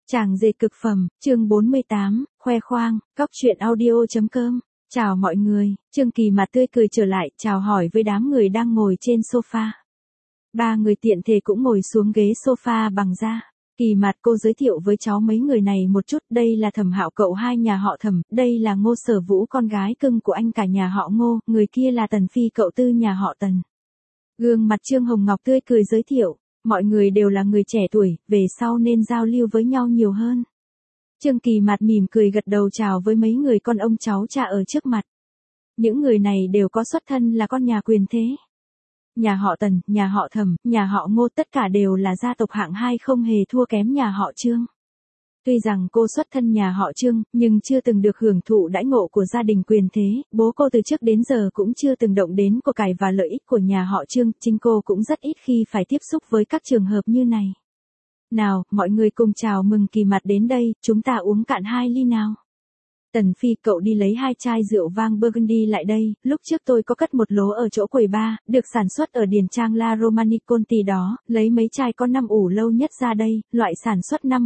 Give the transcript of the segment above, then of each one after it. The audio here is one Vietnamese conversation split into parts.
Chàng dệt cực phẩm, chương 48, khoe khoang, cóc truyện audio.com. Chào mọi người, Trương Kỳ mặt tươi cười trở lại, chào hỏi với đám người đang ngồi trên sofa. Ba người tiện thể cũng ngồi xuống ghế sofa bằng da. Kỳ mặt cô giới thiệu với cháu mấy người này một chút, đây là Thẩm Hạo cậu hai nhà họ Thẩm, đây là Ngô Sở Vũ con gái cưng của anh cả nhà họ Ngô, người kia là Tần Phi cậu tư nhà họ Tần. Gương mặt Trương Hồng Ngọc tươi cười giới thiệu. Mọi người đều là người trẻ tuổi, về sau nên giao lưu với nhau nhiều hơn. Trương Kỳ mặt mỉm cười gật đầu chào với mấy người con ông cháu cha ở trước mặt. Những người này đều có xuất thân là con nhà quyền thế. Nhà họ Tần, nhà họ Thẩm, nhà họ Ngô tất cả đều là gia tộc hạng 2 không hề thua kém nhà họ Trương. Tuy rằng cô xuất thân nhà họ Trương, nhưng chưa từng được hưởng thụ đãi ngộ của gia đình quyền thế, bố cô từ trước đến giờ cũng chưa từng động đến của cải và lợi ích của nhà họ Trương, chính cô cũng rất ít khi phải tiếp xúc với các trường hợp như này. Nào, mọi người cùng chào mừng Kỳ mặt đến đây, chúng ta uống cạn 2 ly nào. Tần Phi cậu đi lấy 2 chai rượu vang Burgundy lại đây, lúc trước tôi có cất một lố ở chỗ quầy bar, được sản xuất ở điển trang La Romanée-Conti đó, lấy mấy chai có năm ủ lâu nhất ra đây, loại sản xuất năm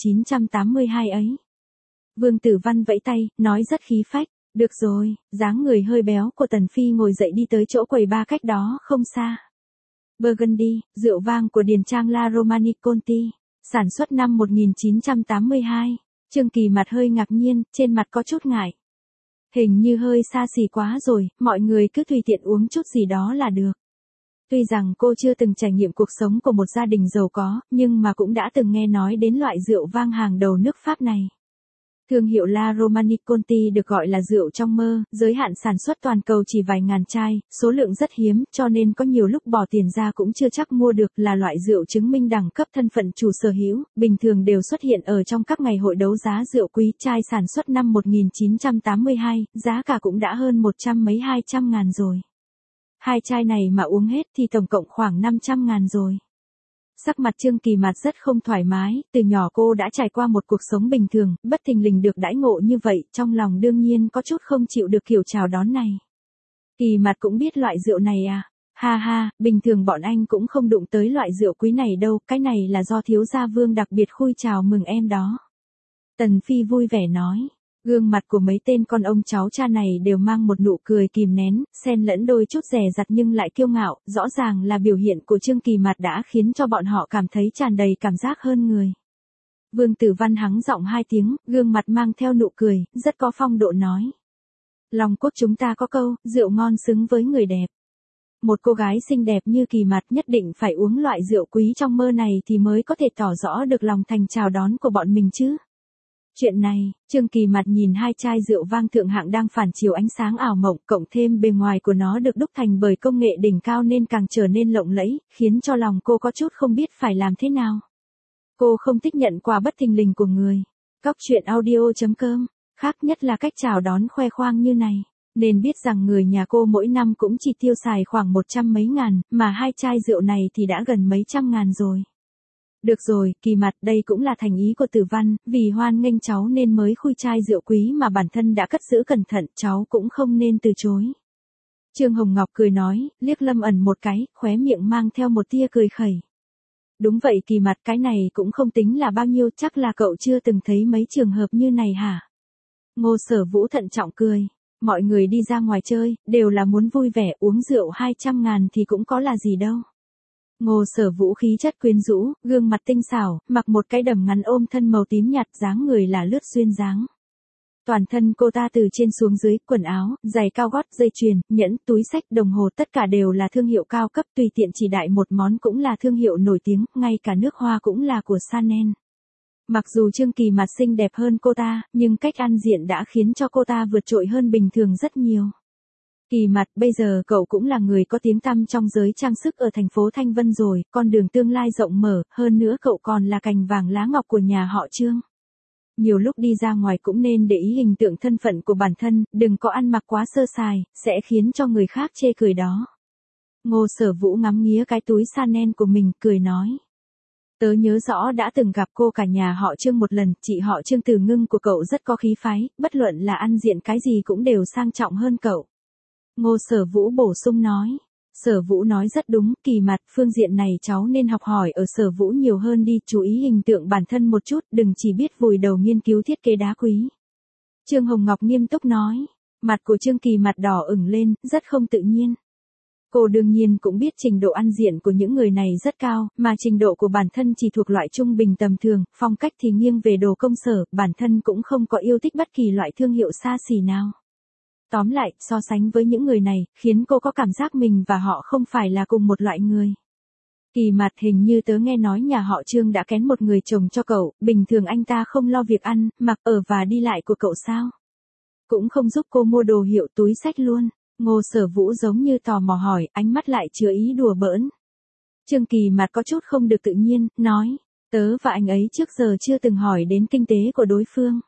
1982 ấy. Vương Tử Văn vẫy tay, nói rất khí phách, được rồi, dáng người hơi béo của Tần Phi ngồi dậy đi tới chỗ quầy bar cách đó không xa. Burgundy, rượu vang của điển trang La Romanée-Conti, sản xuất năm 1982. Trương Kỳ mặt hơi ngạc nhiên, trên mặt có chút ngại. Hình như hơi xa xỉ quá rồi, mọi người cứ tùy tiện uống chút gì đó là được. Tuy rằng cô chưa từng trải nghiệm cuộc sống của một gia đình giàu có, nhưng mà cũng đã từng nghe nói đến loại rượu vang hàng đầu nước Pháp này. Thương hiệu La Romanée-Conti được gọi là rượu trong mơ, giới hạn sản xuất toàn cầu chỉ vài ngàn chai, số lượng rất hiếm, cho nên có nhiều lúc bỏ tiền ra cũng chưa chắc mua được, là loại rượu chứng minh đẳng cấp thân phận chủ sở hữu, bình thường đều xuất hiện ở trong các ngày hội đấu giá rượu quý. Chai sản xuất năm 1982, giá cả cũng đã hơn 200 ngàn rồi. 2 chai này mà uống hết thì tổng cộng khoảng 500 ngàn rồi. Sắc mặt Trương Kỳ mặt rất không thoải mái, từ nhỏ cô đã trải qua một cuộc sống bình thường, bất thình lình được đãi ngộ như vậy, trong lòng đương nhiên có chút không chịu được kiểu chào đón này. Kỳ mặt cũng biết loại rượu này à? Ha ha, bình thường bọn anh cũng không đụng tới loại rượu quý này đâu, cái này là do thiếu gia Vương đặc biệt khui chào mừng em đó. Tần Phi vui vẻ nói. Gương mặt của mấy tên con ông cháu cha này đều mang một nụ cười kìm nén, xen lẫn đôi chút dè dặt nhưng lại kiêu ngạo, rõ ràng là biểu hiện của Trương Kỳ mặt đã khiến cho bọn họ cảm thấy tràn đầy cảm giác hơn người. Vương Tử Văn hắng giọng 2 tiếng, gương mặt mang theo nụ cười, rất có phong độ nói. Long Quốc chúng ta có câu, rượu ngon xứng với người đẹp. Một cô gái xinh đẹp như Kỳ mặt nhất định phải uống loại rượu quý trong mơ này thì mới có thể tỏ rõ được lòng thành chào đón của bọn mình chứ. Chuyện này, Trương Kỳ mặt nhìn 2 chai rượu vang thượng hạng đang phản chiếu ánh sáng ảo mộng, cộng thêm bề ngoài của nó được đúc thành bởi công nghệ đỉnh cao nên càng trở nên lộng lẫy, khiến cho lòng cô có chút không biết phải làm thế nào. Cô không thích nhận quà bất thình lình của người. Cóc truyện audio.com, khác nhất là cách chào đón khoe khoang như này. Nên biết rằng người nhà cô mỗi năm cũng chỉ tiêu xài khoảng 100 mấy ngàn, mà 2 chai rượu này thì đã gần mấy trăm ngàn rồi. Được rồi, Kỳ mặt, đây cũng là thành ý của Tử Văn, vì hoan nghênh cháu nên mới khui chai rượu quý mà bản thân đã cất giữ cẩn thận, cháu cũng không nên từ chối. Trương Hồng Ngọc cười nói, liếc Lâm Ẩn một cái, khóe miệng mang theo một tia cười khẩy. Đúng vậy Kỳ mặt, cái này cũng không tính là bao nhiêu, chắc là cậu chưa từng thấy mấy trường hợp như này hả? Ngô Sở Vũ thận trọng cười. Mọi người đi ra ngoài chơi, đều là muốn vui vẻ, uống rượu 200 ngàn thì cũng có là gì đâu. Ngô Sở Vũ khí chất quyến rũ, gương mặt tinh xảo, mặc một cái đầm ngắn ôm thân màu tím nhạt, dáng người là lướt duyên dáng. Toàn thân cô ta từ trên xuống dưới, quần áo, giày cao gót, dây chuyền, nhẫn, túi xách, đồng hồ tất cả đều là thương hiệu cao cấp, tùy tiện chỉ đại một món cũng là thương hiệu nổi tiếng, ngay cả nước hoa cũng là của Chanel. Mặc dù Trương Kỳ mặt xinh đẹp hơn cô ta, nhưng cách ăn diện đã khiến cho cô ta vượt trội hơn bình thường rất nhiều. Kỳ mặt, bây giờ cậu cũng là người có tiếng tăm trong giới trang sức ở thành phố Thanh Vân rồi, con đường tương lai rộng mở, hơn nữa cậu còn là cành vàng lá ngọc của nhà họ Trương. Nhiều lúc đi ra ngoài cũng nên để ý hình tượng thân phận của bản thân, đừng có ăn mặc quá sơ sài, sẽ khiến cho người khác chê cười đó. Ngô Sở Vũ ngắm nghía cái túi Chanel của mình, cười nói. Tớ nhớ rõ đã từng gặp cô cả nhà họ Trương một lần, chị họ Trương Từ Ngưng của cậu rất có khí phái, bất luận là ăn diện cái gì cũng đều sang trọng hơn cậu. Ngô Sở Vũ bổ sung nói. Sở Vũ nói rất đúng, Kỳ Mặt, phương diện này cháu nên học hỏi ở Sở Vũ nhiều hơn đi, chú ý hình tượng bản thân một chút, đừng chỉ biết vùi đầu nghiên cứu thiết kế đá quý. Trương Hồng Ngọc nghiêm túc nói. Mặt của Trương Kỳ Mặt đỏ ửng lên, rất không tự nhiên. Cô đương nhiên cũng biết trình độ ăn diện của những người này rất cao, mà trình độ của bản thân chỉ thuộc loại trung bình tầm thường, phong cách thì nghiêng về đồ công sở, bản thân cũng không có yêu thích bất kỳ loại thương hiệu xa xỉ nào. Tóm lại, so sánh với những người này, khiến cô có cảm giác mình và họ không phải là cùng một loại người. Kỳ Mặt, hình như tớ nghe nói nhà họ Trương đã kén một người chồng cho cậu, bình thường anh ta không lo việc ăn, mặc ở và đi lại của cậu sao? Cũng không giúp cô mua đồ hiệu túi xách luôn. Ngô Sở Vũ giống như tò mò hỏi, ánh mắt lại chứa ý đùa bỡn. Trương Kỳ Mặt có chút không được tự nhiên, nói, tớ và anh ấy trước giờ chưa từng hỏi đến kinh tế của đối phương.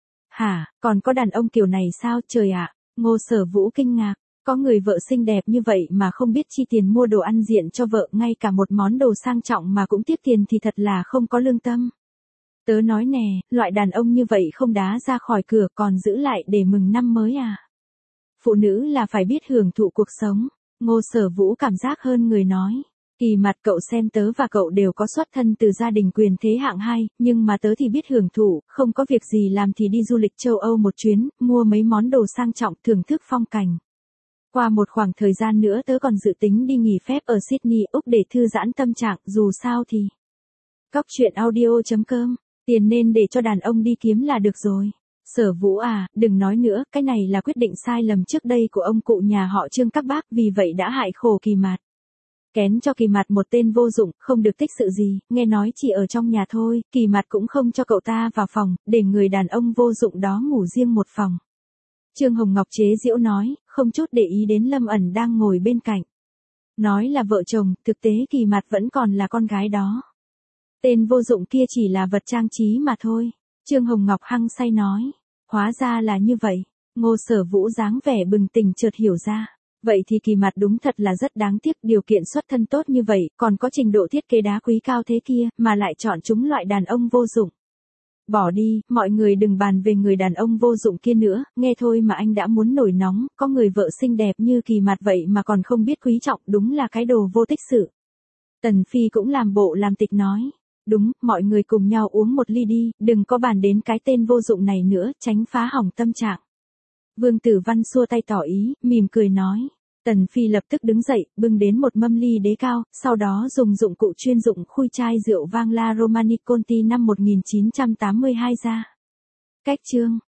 Hả, còn có đàn ông kiểu này sao trời ạ? Ngô Sở Vũ kinh ngạc, có người vợ xinh đẹp như vậy mà không biết chi tiền mua đồ ăn diện cho vợ, ngay cả một món đồ sang trọng mà cũng tiếc tiền thì thật là không có lương tâm. Tớ nói nè, loại đàn ông như vậy không đá ra khỏi cửa còn giữ lại để mừng năm mới à? Phụ nữ là phải biết hưởng thụ cuộc sống. Ngô Sở Vũ cảm giác hơn người nói. Kỳ Mặt, cậu xem tớ và cậu đều có xuất thân từ gia đình quyền thế hạng 2, nhưng mà tớ thì biết hưởng thụ, không có việc gì làm thì đi du lịch châu Âu một chuyến, mua mấy món đồ sang trọng, thưởng thức phong cảnh. Qua một khoảng thời gian nữa tớ còn dự tính đi nghỉ phép ở Sydney, Úc để thư giãn tâm trạng, dù sao thì. Cóc truyện audio.com, tiền nên để cho đàn ông đi kiếm là được rồi. Sở Vũ à, đừng nói nữa, cái này là quyết định sai lầm trước đây của ông cụ nhà họ Trương các bác, vì vậy đã hại khổ Kỳ Mặt. Kén cho Kỳ Mặt một tên vô dụng, không được tích sự gì, nghe nói chỉ ở trong nhà thôi, Kỳ Mặt cũng không cho cậu ta vào phòng, để người đàn ông vô dụng đó ngủ riêng một phòng. Trương Hồng Ngọc chế giễu nói, không chút để ý đến Lâm Ẩn đang ngồi bên cạnh. Nói là vợ chồng, thực tế Kỳ Mặt vẫn còn là con gái đó. Tên vô dụng kia chỉ là vật trang trí mà thôi. Trương Hồng Ngọc hăng say nói. Hóa ra là như vậy. Ngô Sở Vũ dáng vẻ bừng tỉnh chợt hiểu ra. Vậy thì Kỳ Mặt đúng thật là rất đáng tiếc, điều kiện xuất thân tốt như vậy, còn có trình độ thiết kế đá quý cao thế kia, mà lại chọn chúng loại đàn ông vô dụng. Bỏ đi, mọi người đừng bàn về người đàn ông vô dụng kia nữa, nghe thôi mà anh đã muốn nổi nóng, có người vợ xinh đẹp như Kỳ Mặt vậy mà còn không biết quý trọng, đúng là cái đồ vô tích sự. Tần Phi cũng làm bộ làm tịch nói. Đúng, mọi người cùng nhau uống một ly đi, đừng có bàn đến cái tên vô dụng này nữa, tránh phá hỏng tâm trạng. Vương Tử Văn xua tay tỏ ý, mỉm cười nói. Tần Phi lập tức đứng dậy, bưng đến một mâm ly đế cao, sau đó dùng dụng cụ chuyên dụng khui chai rượu vang La Romanée Conti năm 1982 ra. Cách chương.